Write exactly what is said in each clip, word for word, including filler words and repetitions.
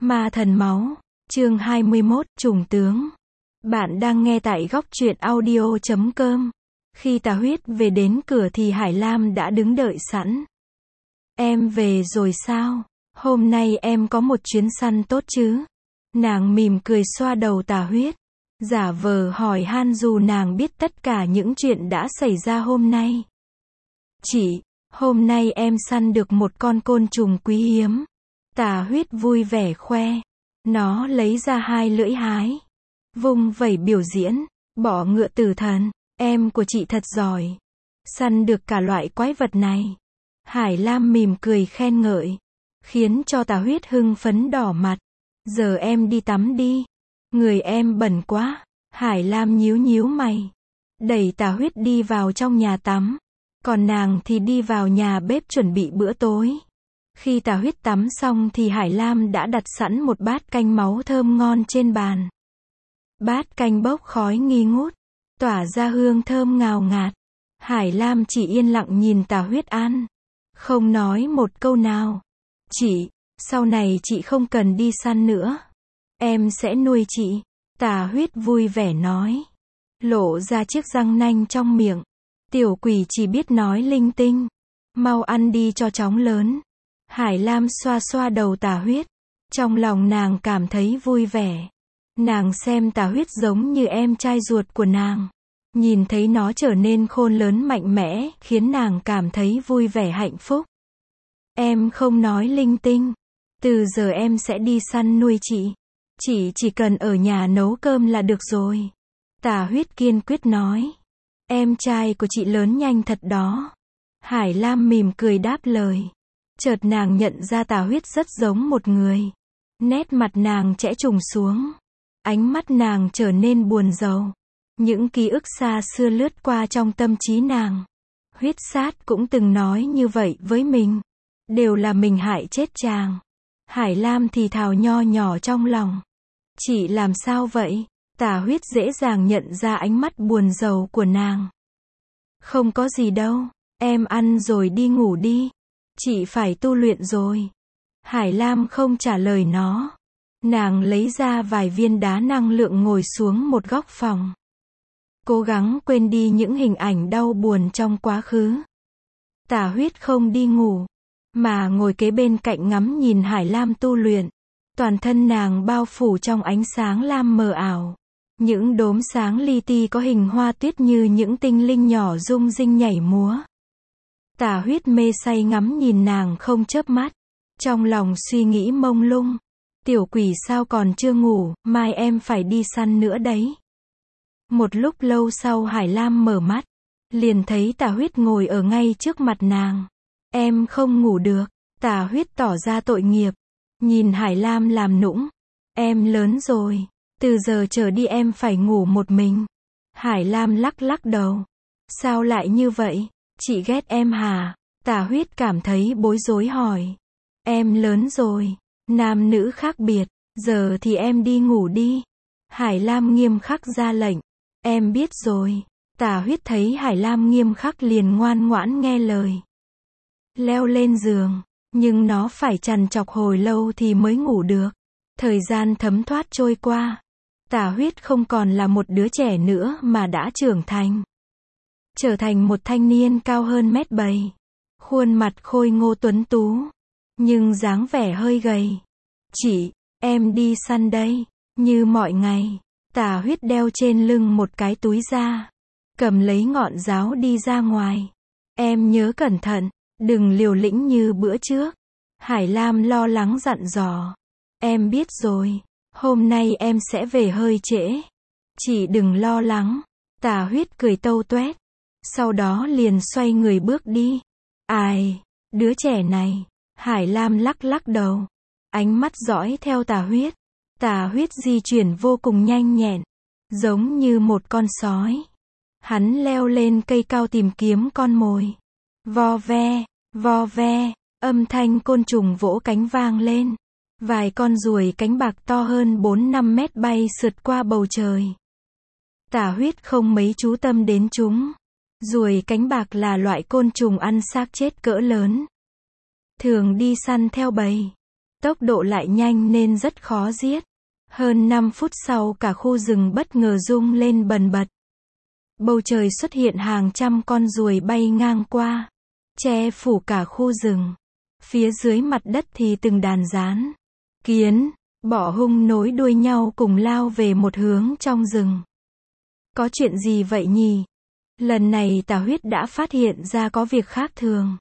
Ma thần máu, chương hai mươi mốt, trùng tướng. Bạn đang nghe tại góc truyện audio chấm com. Khi Tà Huyết về đến cửa thì Hải Lam đã đứng đợi sẵn. Em về rồi sao? Hôm nay em có một chuyến săn tốt chứ? Nàng mỉm cười xoa đầu Tà Huyết, giả vờ hỏi han dù nàng biết tất cả những chuyện đã xảy ra hôm nay. Chị, hôm nay em săn được một con côn trùng quý hiếm. Tà Huyết vui vẻ khoe. Nó lấy ra hai lưỡi hái, vung vẩy biểu diễn, bỏ ngựa tử thần. Em của chị thật giỏi, săn được cả loại quái vật này. Hải Lam mỉm cười khen ngợi, khiến cho Tà Huyết hưng phấn đỏ mặt. Giờ em đi tắm đi, người em bẩn quá. Hải Lam nhíu nhíu mày, đẩy Tà Huyết đi vào trong nhà tắm, còn nàng thì đi vào nhà bếp chuẩn bị bữa tối. Khi Tà Huyết tắm xong thì Hải Lam đã đặt sẵn một bát canh máu thơm ngon trên bàn. Bát canh bốc khói nghi ngút, tỏa ra hương thơm ngào ngạt. Hải Lam chỉ yên lặng nhìn Tà Huyết ăn, không nói một câu nào. Chị, sau này chị không cần đi săn nữa, em sẽ nuôi chị. Tà Huyết vui vẻ nói, lộ ra chiếc răng nanh trong miệng. Tiểu quỷ chỉ biết nói linh tinh, mau ăn đi cho chóng lớn. Hải Lam xoa xoa đầu Tà Huyết, trong lòng nàng cảm thấy vui vẻ. Nàng xem Tà Huyết giống như em trai ruột của nàng, nhìn thấy nó trở nên khôn lớn mạnh mẽ, khiến nàng cảm thấy vui vẻ hạnh phúc. Em không nói linh tinh, từ giờ em sẽ đi săn nuôi chị. Chị chỉ cần ở nhà nấu cơm là được rồi. Tà Huyết kiên quyết nói. Em trai của chị lớn nhanh thật đó. Hải Lam mỉm cười đáp lời. Chợt nàng nhận ra Tà Huyết rất giống một người. Nét mặt nàng chẽ trùng xuống, ánh mắt nàng trở nên buồn rầu. Những ký ức xa xưa lướt qua trong tâm trí nàng. Huyết Sát cũng từng nói như vậy với mình, đều là mình hại chết chàng. Hải Lam thì thào nho nhỏ trong lòng. Chị làm sao vậy? Tà Huyết dễ dàng nhận ra ánh mắt buồn rầu của nàng. Không có gì đâu, em ăn rồi đi ngủ đi. Chị phải tu luyện rồi. Hải Lam không trả lời nó. Nàng lấy ra vài viên đá năng lượng ngồi xuống một góc phòng, cố gắng quên đi những hình ảnh đau buồn trong quá khứ. Tà Huyết không đi ngủ, mà ngồi kế bên cạnh ngắm nhìn Hải Lam tu luyện. Toàn thân nàng bao phủ trong ánh sáng lam mờ ảo. Những đốm sáng li ti có hình hoa tuyết như những tinh linh nhỏ rung rinh nhảy múa. Tà Huyết mê say ngắm nhìn nàng không chớp mắt, trong lòng suy nghĩ mông lung. Tiểu quỷ sao còn chưa ngủ, mai em phải đi săn nữa đấy. Một lúc lâu sau Hải Lam mở mắt, liền thấy Tà Huyết ngồi ở ngay trước mặt nàng. Em không ngủ được. Tà Huyết tỏ ra tội nghiệp, nhìn Hải Lam làm nũng. Em lớn rồi, từ giờ trở đi em phải ngủ một mình. Hải Lam lắc lắc đầu. Sao lại như vậy? Chị ghét em hả? Tà Huyết cảm thấy bối rối hỏi. Em lớn rồi, nam nữ khác biệt, giờ thì em đi ngủ đi. Hải Lam nghiêm khắc ra lệnh. Em biết rồi. Tà Huyết thấy Hải Lam nghiêm khắc liền ngoan ngoãn nghe lời. Leo lên giường, nhưng nó phải trằn trọc hồi lâu thì mới ngủ được. Thời gian thấm thoát trôi qua. Tà Huyết không còn là một đứa trẻ nữa mà đã trưởng thành, trở thành một thanh niên cao hơn mét bảy, khuôn mặt khôi ngô tuấn tú, nhưng dáng vẻ hơi gầy. Chị, em đi săn đây. Như mọi ngày, Tà Huyết đeo trên lưng một cái túi da, cầm lấy ngọn giáo đi ra ngoài. Em nhớ cẩn thận, đừng liều lĩnh như bữa trước. Hải Lam lo lắng dặn dò. Em biết rồi, hôm nay em sẽ về hơi trễ. Chị đừng lo lắng. Tà Huyết cười tâu tuét, sau đó liền xoay người bước đi. Ai, đứa trẻ này. Hải Lam lắc lắc đầu, ánh mắt dõi theo Tà Huyết. Tà Huyết di chuyển vô cùng nhanh nhẹn, giống như một con sói. Hắn leo lên cây cao tìm kiếm con mồi. Vo ve, vo ve, âm thanh côn trùng vỗ cánh vang lên. Vài con ruồi cánh bạc to hơn bốn năm mét bay sượt qua bầu trời. Tà Huyết không mấy chú tâm đến chúng. Ruồi cánh bạc là loại côn trùng ăn xác chết cỡ lớn, thường đi săn theo bầy. Tốc độ lại nhanh nên rất khó giết. Hơn năm phút sau cả khu rừng bất ngờ rung lên bần bật. Bầu trời xuất hiện hàng trăm con ruồi bay ngang qua, che phủ cả khu rừng. Phía dưới mặt đất thì từng đàn gián, kiến, bọ hung nối đuôi nhau cùng lao về một hướng trong rừng. Có chuyện gì vậy nhỉ? Lần này Tà Huyết đã phát hiện ra có việc khác thường.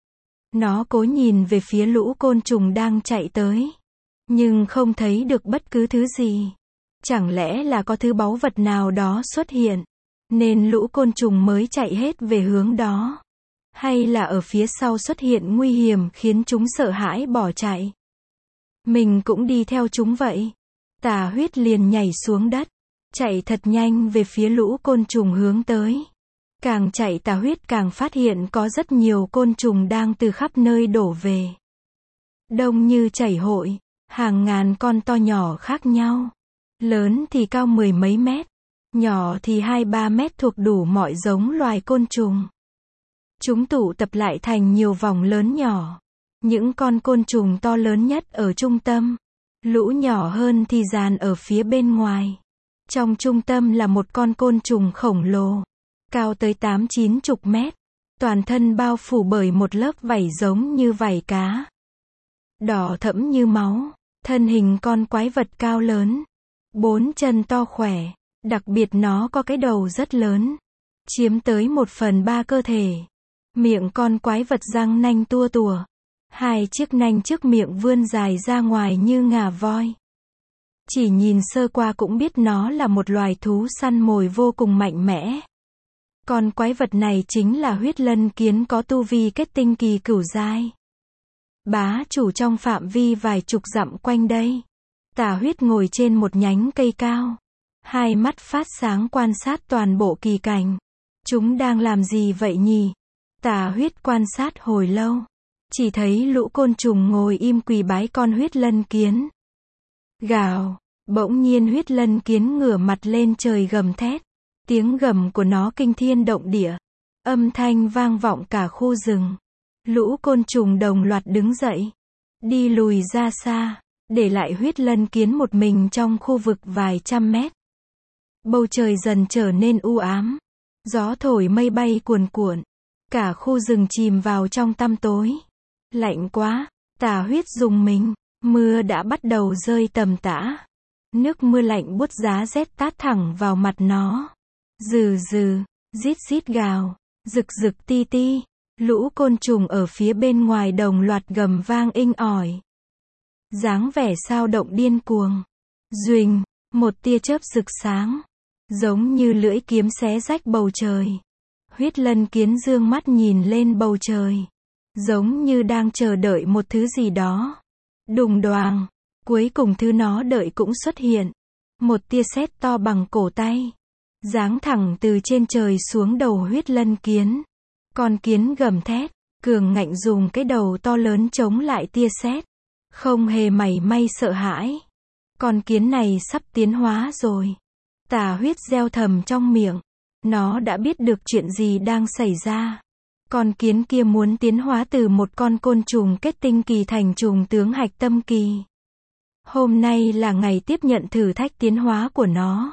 Nó cố nhìn về phía lũ côn trùng đang chạy tới, nhưng không thấy được bất cứ thứ gì. Chẳng lẽ là có thứ báu vật nào đó xuất hiện, nên lũ côn trùng mới chạy hết về hướng đó? Hay là ở phía sau xuất hiện nguy hiểm khiến chúng sợ hãi bỏ chạy? Mình cũng đi theo chúng vậy. Tà Huyết liền nhảy xuống đất, chạy thật nhanh về phía lũ côn trùng hướng tới. Càng chạy Tà Huyết càng phát hiện có rất nhiều côn trùng đang từ khắp nơi đổ về. Đông như chảy hội, hàng ngàn con to nhỏ khác nhau. Lớn thì cao mười mấy mét, nhỏ thì hai ba mét, thuộc đủ mọi giống loài côn trùng. Chúng tụ tập lại thành nhiều vòng lớn nhỏ. Những con côn trùng to lớn nhất ở trung tâm, lũ nhỏ hơn thì dàn ở phía bên ngoài. Trong trung tâm là một con côn trùng khổng lồ, cao tới tám chín chục mét, toàn thân bao phủ bởi một lớp vảy giống như vảy cá, đỏ thẫm như máu. Thân hình con quái vật cao lớn, bốn chân to khỏe, đặc biệt nó có cái đầu rất lớn, chiếm tới một phần ba cơ thể. Miệng con quái vật răng nanh tua tủa, hai chiếc nanh trước miệng vươn dài ra ngoài như ngà voi. Chỉ nhìn sơ qua cũng biết nó là một loài thú săn mồi vô cùng mạnh mẽ. Con quái vật này chính là huyết lân kiến, có tu vi kết tinh kỳ cửu giai. Bá chủ trong phạm vi vài chục dặm quanh đây. Tà Huyết ngồi trên một nhánh cây cao, hai mắt phát sáng quan sát toàn bộ kỳ cảnh. Chúng đang làm gì vậy nhỉ? Tà Huyết quan sát hồi lâu, chỉ thấy lũ côn trùng ngồi im quỳ bái con huyết lân kiến. Gào, bỗng nhiên huyết lân kiến ngửa mặt lên trời gầm thét. Tiếng gầm của nó kinh thiên động địa, âm thanh vang vọng cả khu rừng. Lũ côn trùng đồng loạt đứng dậy, đi lùi ra xa, để lại huyết lân kiến một mình trong khu vực vài trăm mét. Bầu trời dần trở nên u ám, gió thổi mây bay cuồn cuộn, cả khu rừng chìm vào trong tăm tối. Lạnh quá, Tà Huyết rùng mình, mưa đã bắt đầu rơi tầm tã. Nước mưa lạnh buốt giá rét tát thẳng vào mặt nó. Rừ rừ, rít rít gào, rực rực ti ti. Lũ côn trùng ở phía bên ngoài đồng loạt gầm vang inh ỏi, dáng vẻ sao động điên cuồng. Duỳnh, một tia chớp rực sáng, giống như lưỡi kiếm xé rách bầu trời. Huyết lân kiến dương mắt nhìn lên bầu trời, giống như đang chờ đợi một thứ gì đó. Đùng đoàng, cuối cùng thứ nó đợi cũng xuất hiện. Một tia sét to bằng cổ tay, giáng thẳng từ trên trời xuống đầu huyết lân kiến. Con kiến gầm thét, cường ngạnh dùng cái đầu to lớn chống lại tia sét, không hề mảy may sợ hãi. Con kiến này sắp tiến hóa rồi. Tà Huyết reo thầm trong miệng. Nó đã biết được chuyện gì đang xảy ra. Con kiến kia muốn tiến hóa từ một con côn trùng kết tinh kỳ thành trùng tướng hạch tâm kỳ. Hôm nay là ngày tiếp nhận thử thách tiến hóa của nó.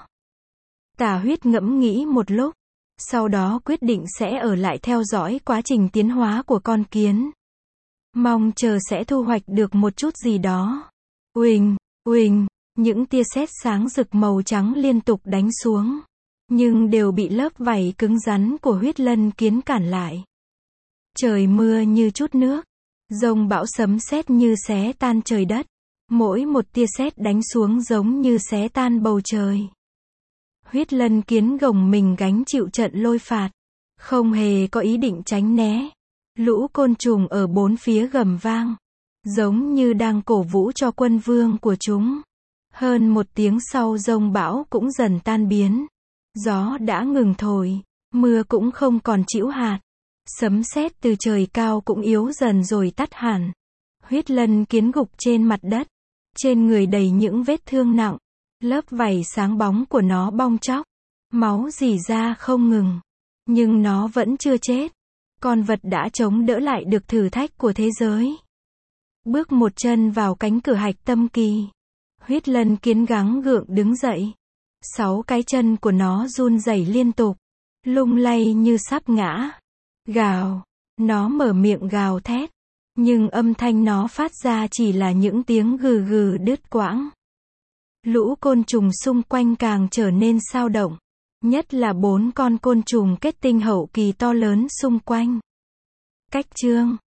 Tà Huyết ngẫm nghĩ một lúc, sau đó quyết định sẽ ở lại theo dõi quá trình tiến hóa của con kiến. Mong chờ sẽ thu hoạch được một chút gì đó. Uỳnh, uỳnh, những tia sét sáng rực màu trắng liên tục đánh xuống, nhưng đều bị lớp vảy cứng rắn của huyết lân kiến cản lại. Trời mưa như chút nước, dông bão sấm sét như xé tan trời đất. Mỗi một tia sét đánh xuống giống như xé tan bầu trời. Huyết lân kiến gồng mình gánh chịu trận lôi phạt, không hề có ý định tránh né. Lũ côn trùng ở bốn phía gầm vang, giống như đang cổ vũ cho quân vương của chúng. Hơn một tiếng sau dông bão cũng dần tan biến. Gió đã ngừng thổi, mưa cũng không còn trĩu hạt. Sấm sét từ trời cao cũng yếu dần rồi tắt hẳn. Huyết lân kiến gục trên mặt đất, trên người đầy những vết thương nặng. Lớp vảy sáng bóng của nó bong tróc, máu rỉ ra không ngừng. Nhưng nó vẫn chưa chết. Con vật đã chống đỡ lại được thử thách của thế giới. bước một chân vào cánh cửa hạch tâm kỳ. Huyết lân kiến gắng gượng đứng dậy. Sáu cái chân của nó run rẩy liên tục, lung lay như sắp ngã. Gào, nó mở miệng gào thét, nhưng âm thanh nó phát ra chỉ là những tiếng gừ gừ đứt quãng. Lũ côn trùng xung quanh càng trở nên xao động, nhất là bốn con côn trùng kết tinh hậu kỳ to lớn xung quanh. Cách chương